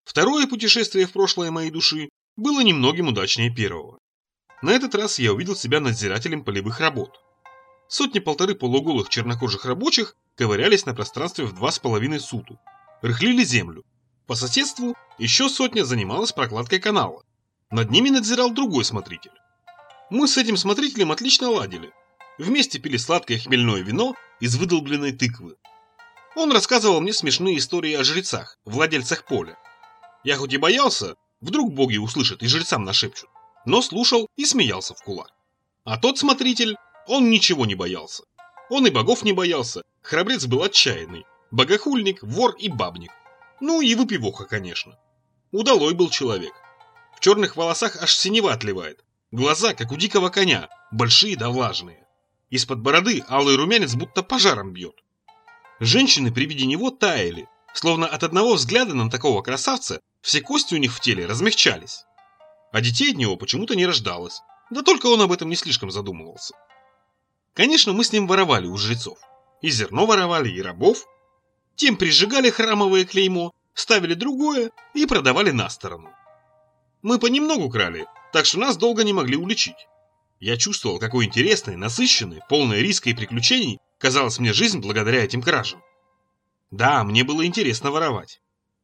Второе путешествие в прошлое моей души было немногим удачнее первого. На этот раз я увидел себя надзирателем полевых работ. Сотни-полторы полуголых чернокожих рабочих ковырялись на пространстве в 2,5 суту, рыхлили землю. По соседству еще сотня занималась прокладкой канала. Над ними надзирал другой смотритель. Мы с этим смотрителем отлично ладили. Вместе пили сладкое хмельное вино из выдолбленной тыквы. Он рассказывал мне смешные истории о жрецах, владельцах поля. Я хоть и боялся, вдруг боги услышат и жрецам нашепчут, но слушал и смеялся в кулак. А тот смотритель, он ничего не боялся. Он и богов не боялся, храбрец был отчаянный, богохульник, вор и бабник. Ну и выпивоха, конечно. Удалой был человек. В черных волосах аж синева отливает, глаза, как у дикого коня, большие да влажные. Из-под бороды алый румянец будто пожаром бьет. Женщины при виде него таяли, словно от одного взгляда на такого красавца все кости у них в теле размягчались. А детей от него почему-то не рождалось, да только он об этом не слишком задумывался. Конечно, мы с ним воровали у жрецов. И зерно воровали, и рабов. Тем прижигали храмовое клеймо, ставили другое и продавали на сторону. Мы понемногу крали, так что нас долго не могли уличить. Я чувствовал, какой интересной, насыщенной, полной риска и приключений казалась мне жизнь благодаря этим кражам. Да, мне было интересно воровать.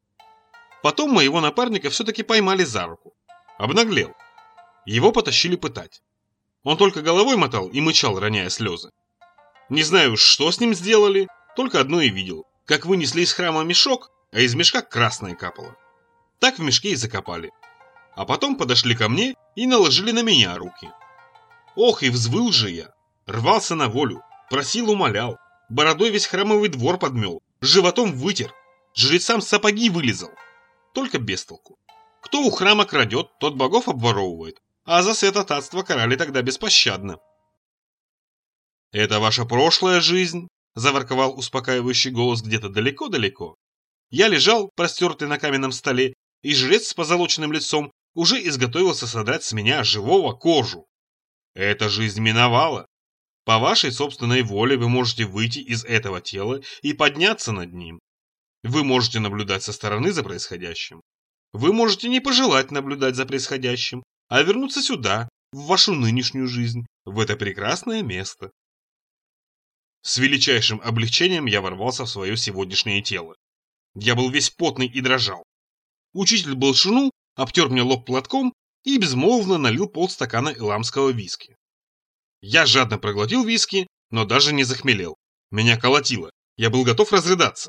Потом моего напарника все-таки поймали за руку. Обнаглел. Его потащили пытать. Он только головой мотал и мычал, роняя слезы. Не знаю, что с ним сделали, только одно и видел. Как вынесли из храма мешок, а из мешка красное капало. Так в мешке и закопали. А потом подошли ко мне и наложили на меня руки. Ох, и взвыл же я. Рвался на волю, просил, умолял. Бородой весь храмовый двор подмел, животом вытер. Жрецам сапоги вылизал. Только без толку. Кто у храма крадет, тот богов обворовывает. А за святотатство карали тогда беспощадно. «Это ваша прошлая жизнь», — заворковал успокаивающий голос где-то далеко-далеко. Я лежал, простертый на каменном столе, и жрец с позолоченным лицом уже изготовился содрать с меня живого кожу. «Эта жизнь миновала. По вашей собственной воле вы можете выйти из этого тела и подняться над ним. Вы можете наблюдать со стороны за происходящим. Вы можете не пожелать наблюдать за происходящим, а вернуться сюда, в вашу нынешнюю жизнь, в это прекрасное место». С величайшим облегчением я ворвался в свое сегодняшнее тело. Я был весь потный и дрожал. Учитель Болшуну обтер мне лоб платком и безмолвно налил полстакана эламского виски. Я жадно проглотил виски, но даже не захмелел. Меня колотило, я был готов разрыдаться.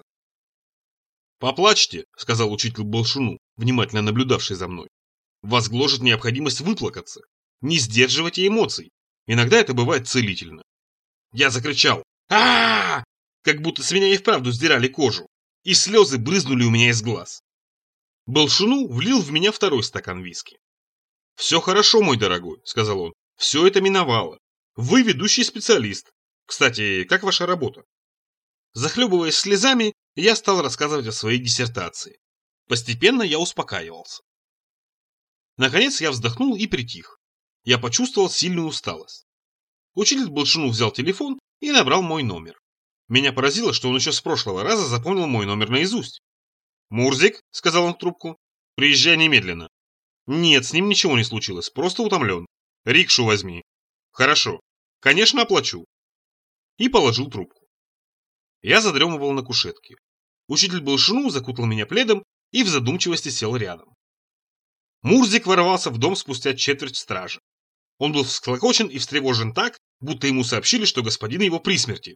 «Поплачьте», — сказал учитель Болшуну, внимательно наблюдавший за мной. «Вас гложет необходимость выплакаться. Не сдерживайте эмоций. Иногда это бывает целительно». Я закричал «А-а-а!», как будто с меня и вправду сдирали кожу, и слезы брызнули у меня из глаз. Болшуну влил в меня второй стакан виски. «Все хорошо, мой дорогой», — сказал он, — «все это миновало. Вы ведущий специалист. Кстати, как ваша работа?» Захлебываясь слезами, я стал рассказывать о своей диссертации. Постепенно я успокаивался. Наконец я вздохнул и притих. Я почувствовал сильную усталость. Учитель Болшуну взял телефон и набрал мой номер. Меня поразило, что он еще с прошлого раза запомнил мой номер наизусть. «Мурзик», — сказал он в трубку, — «приезжай немедленно». «Нет, с ним ничего не случилось, просто утомлен. Рикшу возьми». «Хорошо. Конечно, оплачу». И положил трубку. Я задремывал на кушетке. Учитель Болшуну закутал меня пледом и в задумчивости сел рядом. Мурзик ворвался в дом спустя четверть стражи. Он был всклокочен и встревожен так, будто ему сообщили, что господин его при смерти.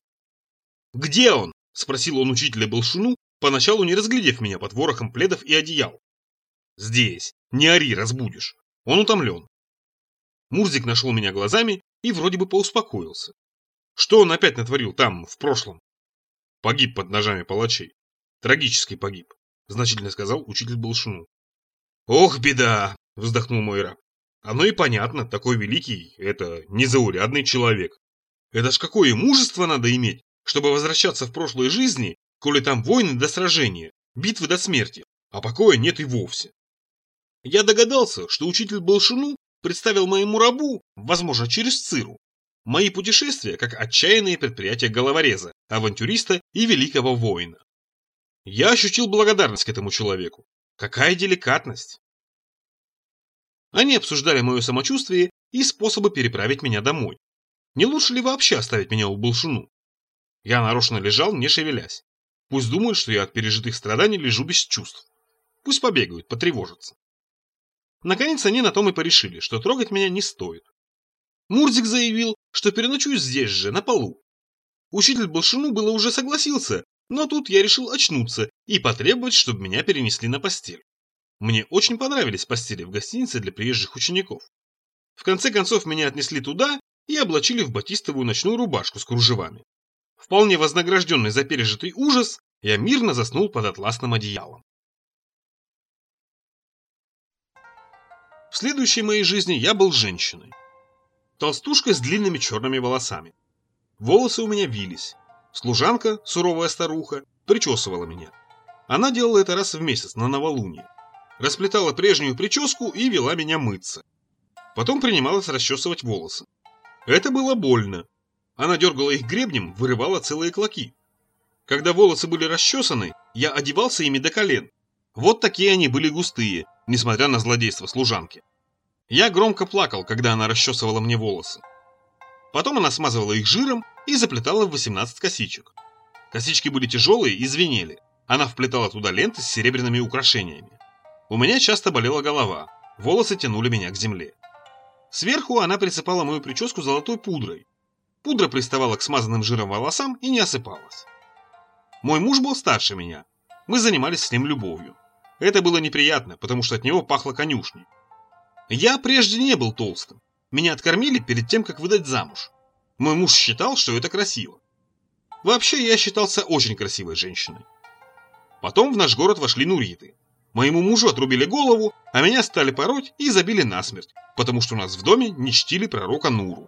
«Где он?» – спросил он учителя Болшуну, поначалу не разглядев меня под ворохом пледов и одеял. «Здесь. Не ори, разбудишь. Он утомлен». Мурзик нашел меня глазами и вроде бы поуспокоился. Что он опять натворил там, в прошлом? Погиб под ножами палачей. Трагически погиб, значительно сказал учитель Болшуну. «Ох, беда!» – вздохнул мой раб. «Оно и понятно, такой великий – это незаурядный человек. Это ж какое мужество надо иметь, чтобы возвращаться в прошлой жизни, коли там войны до сражения, битвы до смерти, а покоя нет и вовсе». Я догадался, что учитель Болшуну представил моему рабу, возможно, через Циру, мои путешествия как отчаянные предприятия головореза, авантюриста и великого воина. Я ощутил благодарность к этому человеку. Какая деликатность! Они обсуждали мое самочувствие и способы переправить меня домой. Не лучше ли вообще оставить меня у Болшуну? Я нарочно лежал, не шевелясь. Пусть думают, что я от пережитых страданий лежу без чувств. Пусть побегают, потревожатся. Наконец они на том и порешили, что трогать меня не стоит. Мурзик заявил, что переночую здесь же, на полу. Учитель Болшуну было уже согласился, но тут я решил очнуться и потребовать, чтобы меня перенесли на постель. Мне очень понравились постели в гостинице для приезжих учеников. В конце концов меня отнесли туда и облачили в батистовую ночную рубашку с кружевами. Вполне вознагражденный за пережитый ужас, я мирно заснул под атласным одеялом. В следующей моей жизни я был женщиной. Толстушкой с длинными черными волосами. Волосы у меня вились. Служанка, суровая старуха, причесывала меня. Она делала это раз в месяц на новолуние. Расплетала прежнюю прическу и вела меня мыться. Потом принималась расчесывать волосы. Это было больно. Она дергала их гребнем, вырывала целые клоки. Когда волосы были расчесаны, я одевался ими до колен. Вот такие они были густые, несмотря на злодейство служанки. Я громко плакал, когда она расчесывала мне волосы. Потом она смазывала их жиром и заплетала в 18 косичек. Косички были тяжелые и звенели. Она вплетала туда ленты с серебряными украшениями. У меня часто болела голова, волосы тянули меня к земле. Сверху она присыпала мою прическу золотой пудрой. Пудра приставала к смазанным жиром волосам и не осыпалась. Мой муж был старше меня. Мы занимались с ним любовью. Это было неприятно, потому что от него пахло конюшней. Я прежде не был толстым. Меня откормили перед тем, как выдать замуж. Мой муж считал, что это красиво. Вообще, я считался очень красивой женщиной. Потом в наш город вошли нуриты. Моему мужу отрубили голову, а меня стали пороть и забили насмерть, потому что у нас в доме не чтили пророка Нуру.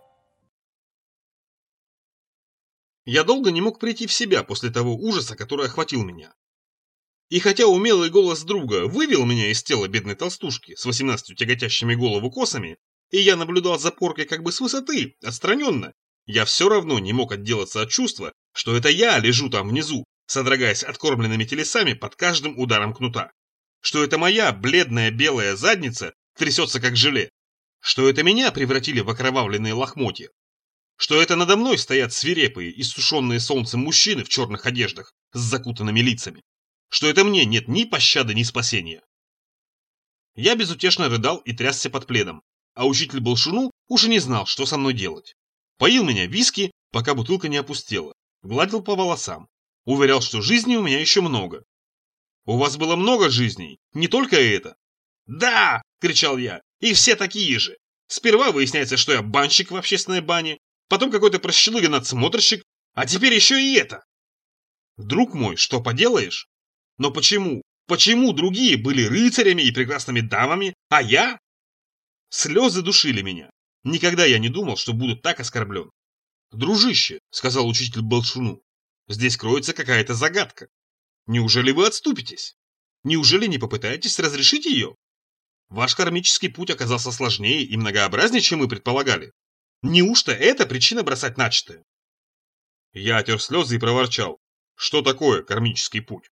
Я долго не мог прийти в себя после того ужаса, который охватил меня. И хотя умелый голос друга вывел меня из тела бедной толстушки с 18 тяготящими голову косами, и я наблюдал за поркой как бы с высоты, отстраненно, я все равно не мог отделаться от чувства, что это я лежу там внизу, содрогаясь откормленными телесами под каждым ударом кнута. Что это моя бледная белая задница трясется как желе. Что это меня превратили в окровавленные лохмотья. Что это надо мной стоят свирепые, иссушенные солнцем мужчины в черных одеждах с закутанными лицами. Что это мне нет ни пощады, ни спасения. Я безутешно рыдал и трясся под пледом, а учитель Болшуну уж и не знал, что со мной делать. Поил меня виски, пока бутылка не опустела, гладил по волосам, уверял, что жизни у меня еще много. «У вас было много жизней, не только это». «Да!» – кричал я, и все такие же. Сперва выясняется, что я банщик в общественной бане, потом какой-то прощелыга-надсмотрщик, а теперь еще и это. Друг мой, что поделаешь? Но почему? Почему другие были рыцарями и прекрасными дамами, а я? Слезы душили меня. Никогда я не думал, что буду так оскорблен. «Дружище», — сказал учитель Болшуну, — «здесь кроется какая-то загадка. Неужели вы отступитесь? Неужели не попытаетесь разрешить ее? Ваш кармический путь оказался сложнее и многообразнее, чем мы предполагали. Неужто это причина бросать начатое?» Я отер слезы и проворчал. Что такое кармический путь?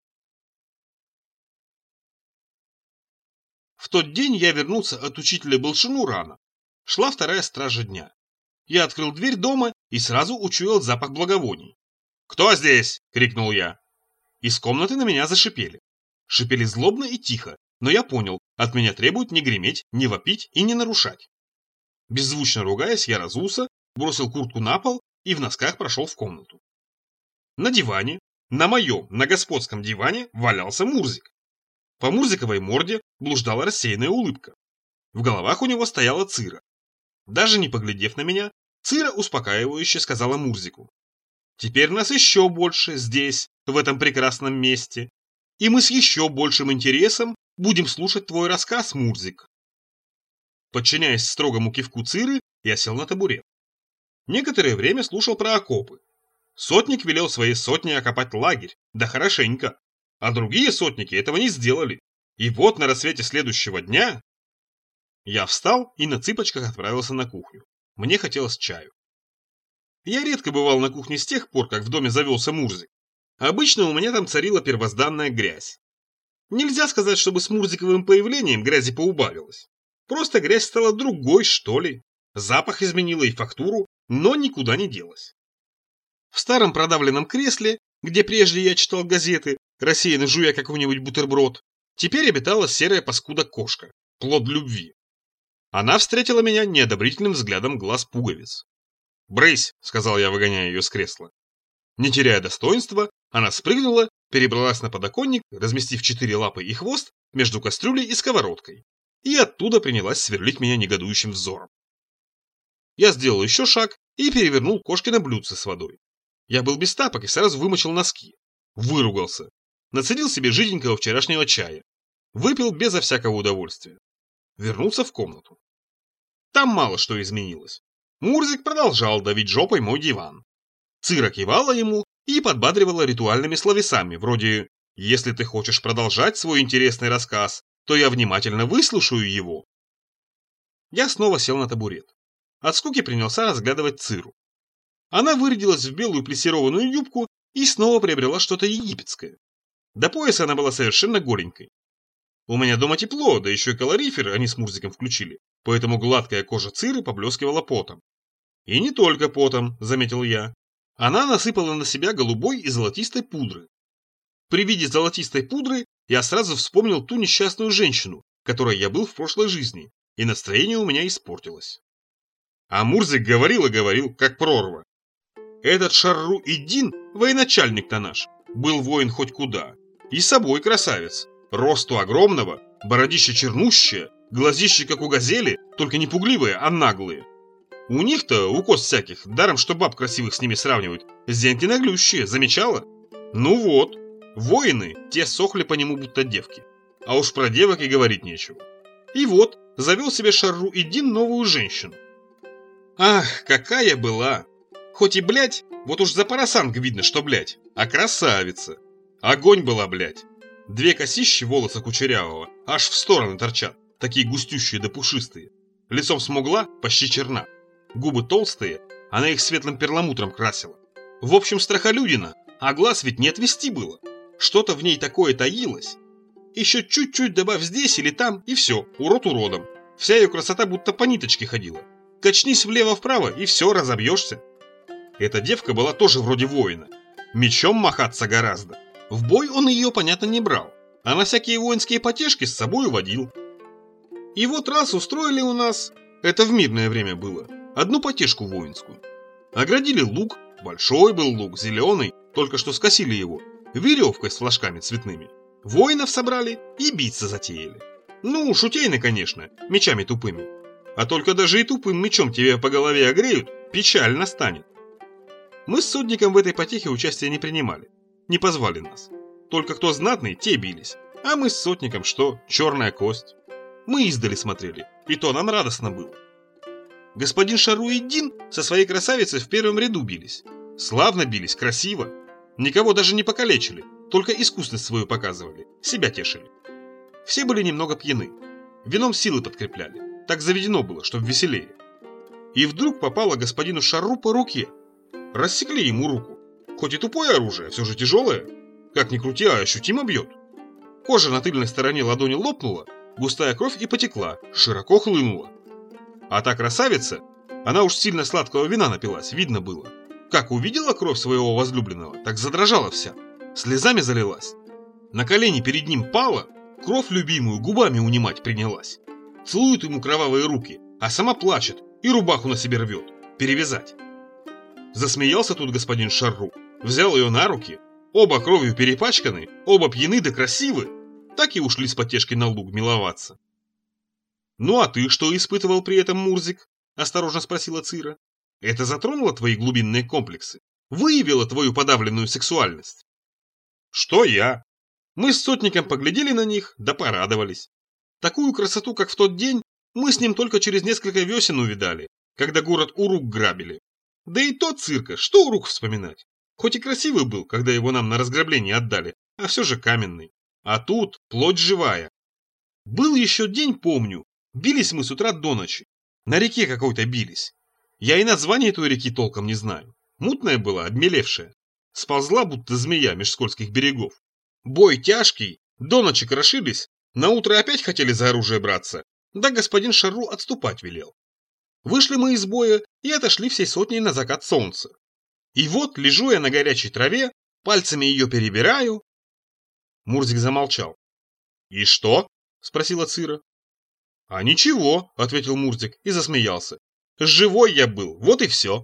В тот день я вернулся от учителя Болшуну рано. Шла вторая стража дня. Я открыл дверь дома и сразу учуял запах благовоний. «Кто здесь?» — крикнул я. Из комнаты на меня зашипели. Шипели злобно и тихо, но я понял, от меня требуют не греметь, не вопить и не нарушать. Беззвучно ругаясь, я разулся, бросил куртку на пол и в носках прошел в комнату. На диване, на господском диване, валялся Мурзик. По Мурзиковой морде блуждала рассеянная улыбка. В головах у него стояла Цира. Даже не поглядев на меня, Цира успокаивающе сказала Мурзику: «Теперь нас еще больше здесь, в этом прекрасном месте, и мы с еще большим интересом будем слушать твой рассказ, Мурзик». Подчиняясь строгому кивку Циры, я сел на табурет. Некоторое время слушал про окопы. Сотник велел своей сотне окопать лагерь, да хорошенько, а другие сотники этого не сделали. И вот на рассвете следующего дня я встал и на цыпочках отправился на кухню. Мне хотелось чаю. Я редко бывал на кухне с тех пор, как в доме завелся Мурзик. Обычно у меня там царила первозданная грязь. Нельзя сказать, чтобы с Мурзиковым появлением грязи поубавилось. Просто грязь стала другой, что ли. Запах изменила и фактуру, но никуда не делась. В старом продавленном кресле, где прежде я читал газеты, рассеянно жуя какой-нибудь бутерброд, теперь обитала серая паскуда-кошка, плод любви. Она встретила меня неодобрительным взглядом глаз пуговиц. «Брысь!» — сказал я, выгоняя ее с кресла. Не теряя достоинства, она спрыгнула, перебралась на подоконник, разместив 4 лапы и хвост между кастрюлей и сковородкой, и оттуда принялась сверлить меня негодующим взором. Я сделал еще шаг и перевернул кошкино блюдце с водой. Я был без тапок и сразу вымочил носки. Выругался. Нацедил себе жиденького вчерашнего чая. Выпил безо всякого удовольствия. Вернулся в комнату. Там мало что изменилось. Мурзик продолжал давить жопой мой диван. Цира кивала ему и подбадривала ритуальными словесами, вроде «Если ты хочешь продолжать свой интересный рассказ, то я внимательно выслушаю его». Я снова сел на табурет. От скуки принялся разглядывать Циру. Она вырядилась в белую плессированную юбку и снова приобрела что-то египетское. До пояса она была совершенно голенькой. У меня дома тепло, да еще и калорифер они с Мурзиком включили, поэтому гладкая кожа Циры поблескивала потом. И не только потом, заметил я. Она насыпала на себя голубой и золотистой пудры. При виде золотистой пудры я сразу вспомнил ту несчастную женщину, которой я был в прошлой жизни, и настроение у меня испортилось. А Мурзик говорил и говорил, как прорва. Этот Шарру-ид-Дин, военачальник-то наш, был воин хоть куда. И собой красавец. Росту огромного, бородище чернущее, глазище как у газели, только не пугливые, а наглые. У них-то укос всяких, даром что баб красивых с ними сравнивают, зенки наглющие, замечала? Ну вот, воины, те сохли по нему будто девки. А уж про девок и говорить нечего. И вот, завел себе Шарру-ид-Дин новую женщину. Ах, какая была! Хоть и, блядь, вот уж за парасанг видно, что, блядь, а красавица. Огонь была, блядь. 2 косищи волоса кучерявого аж в стороны торчат, такие густющие да пушистые. Лицом смугла, почти черна. Губы толстые, она их светлым перламутром красила. В общем, страхолюдина, а глаз ведь не отвести было. Что-то в ней такое таилось. Еще чуть-чуть добавь здесь или там, и все, урод уродом. Вся ее красота будто по ниточке ходила. Качнись влево-вправо, и все, разобьешься. Эта девка была тоже вроде воина. Мечом махаться гораздо. В бой он ее, понятно, не брал, а на всякие воинские потешки с собой водил. И вот раз устроили у нас, это в мирное время было, одну потешку воинскую. Оградили луг, большой был луг, зеленый, только что скосили его, веревкой с флажками цветными. Воинов собрали и биться затеяли. Ну, шутейно, конечно, мечами тупыми. А только даже и тупым мечом тебе по голове огреют, печально станет. Мы с сотником в этой потехе участия не принимали. Не позвали нас. Только кто знатный, те бились. А мы с сотником что? Черная кость. Мы издали смотрели, и то нам радостно было. Господин Шарру-ид-Дин со своей красавицей в первом ряду бились. Славно бились, красиво. Никого даже не покалечили, только искусность свою показывали, себя тешили. Все были немного пьяны. Вином силы подкрепляли. Так заведено было, чтоб веселее. И вдруг попало господину Шарру по руке. Рассекли ему руку. Хоть и тупое оружие, все же тяжелое. Как ни крути, а ощутимо бьет. Кожа на тыльной стороне ладони лопнула, густая кровь и потекла, широко хлынула. А та красавица, она уж сильно сладкого вина напилась, видно было. Как увидела кровь своего возлюбленного, так задрожала вся, слезами залилась. На колени перед ним пала, кровь любимую губами унимать принялась. Целует ему кровавые руки, а сама плачет и рубаху на себе рвет, перевязать. Засмеялся тут господин Шарру, взял ее на руки, оба кровью перепачканы, оба пьяны да красивы, так и ушли с потешки на луг миловаться. «Ну а ты что испытывал при этом, Мурзик?» – осторожно спросила Цира. «Это затронуло твои глубинные комплексы? Выявило твою подавленную сексуальность?» «Что я?» Мы с сотником поглядели на них, да порадовались. Такую красоту, как в тот день, мы с ним только через несколько весен увидали, когда город Урук грабили. Да и тот цирка, что Урук вспоминать? Хоть и красивый был, когда его нам на разграбление отдали, а все же каменный. А тут плоть живая. Был еще день, помню, бились мы с утра до ночи. На реке какой-то бились. Я и название той реки толком не знаю. Мутная была, обмелевшая. Сползла, будто змея меж скользких берегов. Бой тяжкий, До ночи крошились, наутро опять хотели за оружие браться, да господин Шарру отступать велел. Вышли мы из боя и отошли всей сотней на закат солнца. И вот, лежу я на горячей траве, пальцами ее перебираю. Мурзик замолчал. «И что?» – спросила Цира. «А ничего», – ответил Мурзик и засмеялся. «Живой я был, вот и все».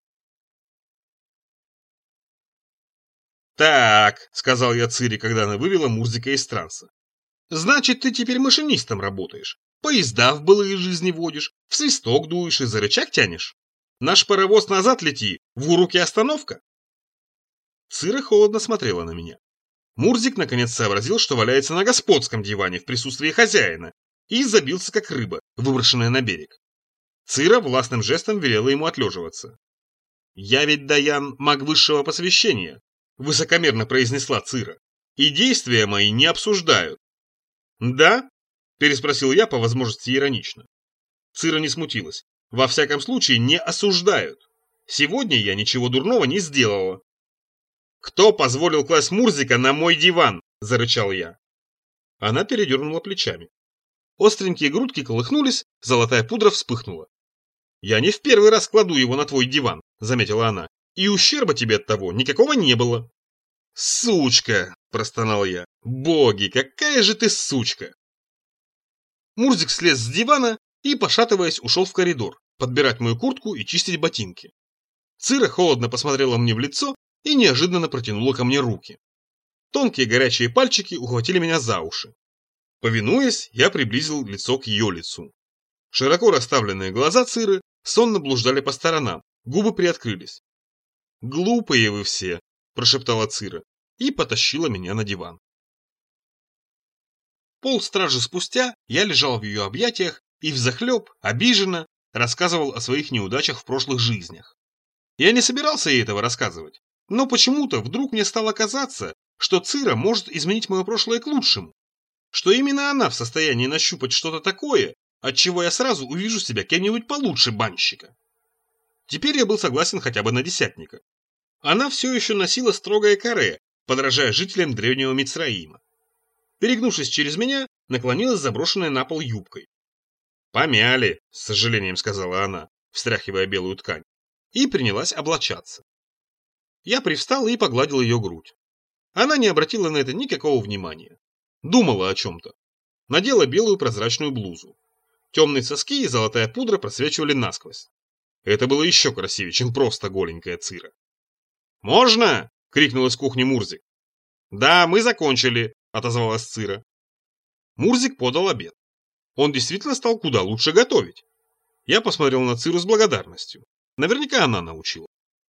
«Так», – сказал я Цире, когда она вывела Мурзика из транса. «Значит, ты теперь машинистом работаешь, поезда в былые жизни водишь, в свисток дуешь и за рычаг тянешь? Наш паровоз назад лети, в Уруке остановка?» Цира холодно смотрела на меня. Мурзик наконец сообразил, что валяется на господском диване в присутствии хозяина, и забился как рыба, выброшенная на берег. Цира властным жестом велела ему отлеживаться. «Я ведь, Даян, маг высшего посвящения», — высокомерно произнесла Цира, «и действия мои не обсуждают». «Да?» — переспросил я по возможности иронично. Цира не смутилась. «Во всяком случае, не осуждают. Сегодня я ничего дурного не сделала». «Кто позволил класть Мурзика на мой диван?» – зарычал я. Она передернула плечами. Остренькие грудки колыхнулись, золотая пудра вспыхнула. «Я не в первый раз кладу его на твой диван», – заметила она, – «и ущерба тебе от того никакого не было». «Сучка!» – простонал я. «Боги, какая же ты сучка!» Мурзик слез с дивана и, пошатываясь, ушел в коридор, подбирать мою куртку и чистить ботинки. Цира холодно посмотрела мне в лицо и неожиданно протянула ко мне руки. Тонкие горячие пальчики ухватили меня за уши. Повинуясь, я приблизил лицо к ее лицу. Широко расставленные глаза Циры сонно блуждали по сторонам, губы приоткрылись. «Глупые вы все!» – прошептала Цира и потащила меня на диван. Полстражи спустя я лежал в ее объятиях и взахлеб, обиженно, рассказывал о своих неудачах в прошлых жизнях. Я не собирался ей этого рассказывать. Но почему-то вдруг мне стало казаться, что Цира может изменить мое прошлое к лучшему, что именно она в состоянии нащупать что-то такое, от чего я сразу увижу себя кем-нибудь получше банщика. Теперь я был согласен хотя бы на десятника. Она все еще носила строгое каре, подражая жителям древнего Мицраима. Перегнувшись через меня, наклонилась заброшенная на пол юбкой. «Помяли», — с сожалением сказала она, встряхивая белую ткань, и принялась облачаться. Я привстал и погладил ее грудь. Она не обратила на это никакого внимания. Думала о чем-то. Надела белую прозрачную блузу. Темные соски и золотая пудра просвечивали насквозь. Это было еще красивее, чем просто голенькая Цира. «Можно?» — крикнул из кухни Мурзик. «Да, мы закончили», — отозвалась Цира. Мурзик подал обед. Он действительно стал куда лучше готовить. Я посмотрел на Циру с благодарностью. Наверняка она научила.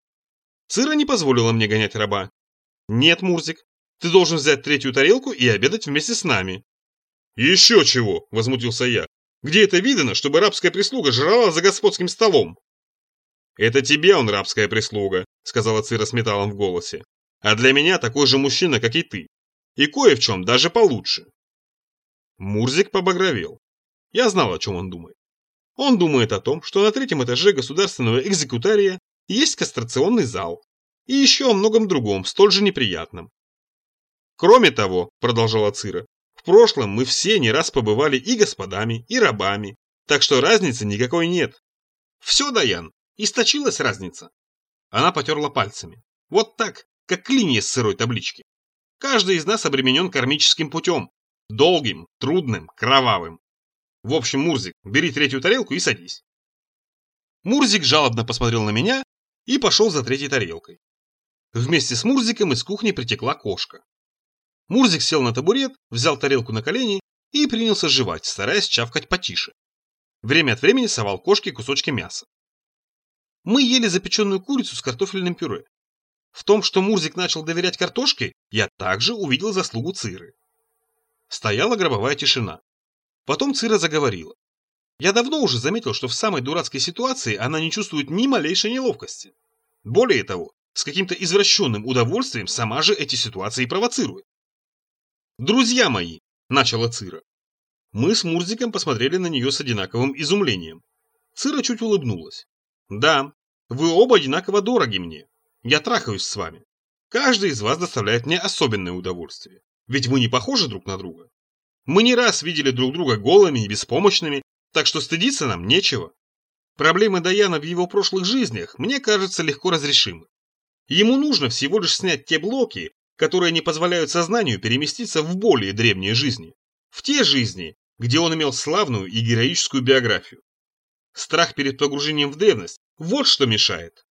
Цира не позволила мне гонять раба. «Нет, Мурзик, ты должен взять третью тарелку и обедать вместе с нами». «Еще чего!» – возмутился я. «Где это видано, чтобы рабская прислуга жрала за господским столом?» «Это тебе он рабская прислуга», – сказала Цира с металлом в голосе. «А для меня такой же мужчина, как и ты. И кое в чем даже получше». Мурзик побагровел. Я знал, о чем он думает. Он думает о том, что на третьем этаже государственного экзекутария есть кастрационный зал. И еще о многом другом, столь же неприятном. «Кроме того», – продолжала Цира, – «в прошлом мы все не раз побывали и господами, и рабами, так что разницы никакой нет». «Все, Даян, источилась разница». Она потерла пальцами. Вот так, как линия с сырой таблички. Каждый из нас обременен кармическим путем. Долгим, трудным, кровавым. В общем, Мурзик, бери третью тарелку и садись. Мурзик жалобно посмотрел на меня и пошел за третьей тарелкой. Вместе с Мурзиком из кухни притекла кошка. Мурзик сел на табурет, взял тарелку на колени и принялся жевать, стараясь чавкать потише. Время от времени совал кошке кусочки мяса. Мы ели запеченную курицу с картофельным пюре. В том, что Мурзик начал доверять картошке, я также увидел заслугу Циры. Стояла гробовая тишина. Потом Цира заговорила. Я давно уже заметил, что в самой дурацкой ситуации она не чувствует ни малейшей неловкости. Более того, с каким-то извращенным удовольствием сама же эти ситуации провоцирует. «Друзья мои», — начала Цира. Мы с Мурзиком посмотрели на нее с одинаковым изумлением. Цира чуть улыбнулась. «Да, вы оба одинаково дороги мне. Я трахаюсь с вами. Каждый из вас доставляет мне особенное удовольствие. Ведь мы не похожи друг на друга. Мы не раз видели друг друга голыми и беспомощными, так что стыдиться нам нечего. Проблемы Даяна в его прошлых жизнях, мне кажется, легко разрешимы. Ему нужно всего лишь снять те блоки, которые не позволяют сознанию переместиться в более древние жизни. В те жизни, где он имел славную и героическую биографию. Страх перед погружением в древность – вот что мешает.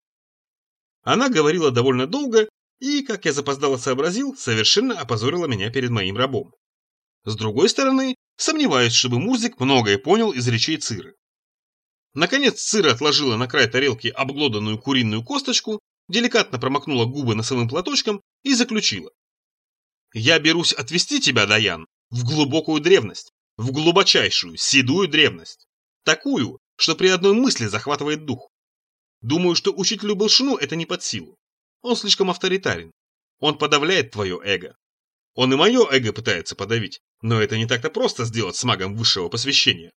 Она говорила довольно долго и, как я запоздало сообразил, совершенно опозорила меня перед моим рабом. С другой стороны, сомневаюсь, чтобы Мурзик многое понял из речей Циры. Наконец Цира отложила на край тарелки обглоданную куриную косточку, деликатно промокнула губы носовым платочком и заключила. «Я берусь отвести тебя, Даян, в глубокую древность, в глубочайшую, седую древность. Такую, что при одной мысли захватывает дух. Думаю, что учителю Былшину это не под силу. Он слишком авторитарен. Он подавляет твое эго. Он и мое эго пытается подавить, но это не так-то просто сделать с магом высшего посвящения».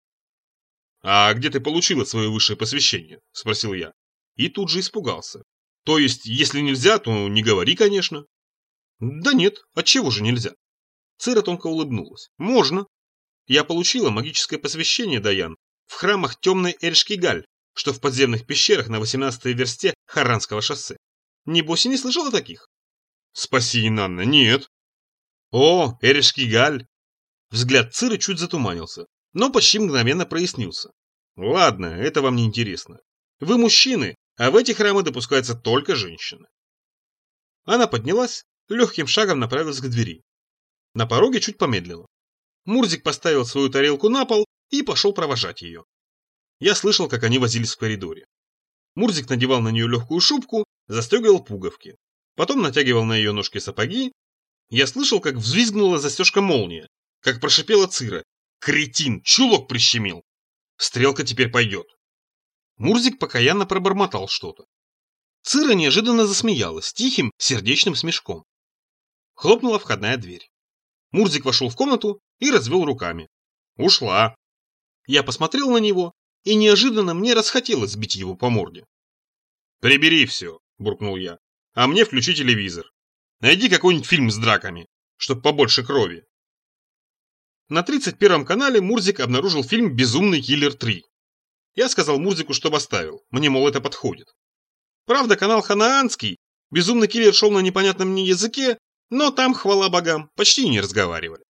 «А где ты получила свое высшее посвящение?» – спросил я. И тут же испугался. «То есть, если нельзя, то не говори, конечно». «Да нет, отчего же нельзя?» Цира тонко улыбнулась. «Можно. Я получила магическое посвящение, Даян, в храмах темной Эршкигаль, что в подземных пещерах на 18-й версте Харранского шоссе. Небось и не слышал о таких?» «Спаси, Инанна, нет». «О, Эршкигаль!» Взгляд Циры чуть затуманился, но почти мгновенно прояснился. «Ладно, это вам не интересно. Вы мужчины, а в эти храмы допускаются только женщины». Она поднялась, легким шагом направилась к двери. На пороге чуть помедлила. Мурзик поставил свою тарелку на пол и пошел провожать ее. Я слышал, как они возились в коридоре. Мурзик надевал на нее легкую шубку, застегивал пуговки. Потом натягивал на ее ножки сапоги. Я слышал, как взвизгнула застежка молния, как прошипела Цира. «Кретин, чулок прищемил! Стрелка теперь пойдет!» Мурзик покаянно пробормотал что-то. Цира неожиданно засмеялась тихим, сердечным смешком. Хлопнула входная дверь. Мурзик вошел в комнату и развел руками. «Ушла!» Я посмотрел на него, и неожиданно мне расхотелось сбить его по морде. «Прибери все!» – буркнул я. «А мне включи телевизор. Найди какой-нибудь фильм с драками, чтоб побольше крови». На 31-м канале Мурзик обнаружил фильм «Безумный киллер 3». Я сказал Мурзику, чтобы оставил, мне, мол, это подходит. Правда, канал ханаанский, «Безумный киллер» шел на непонятном мне языке, но там, хвала богам, почти не разговаривали.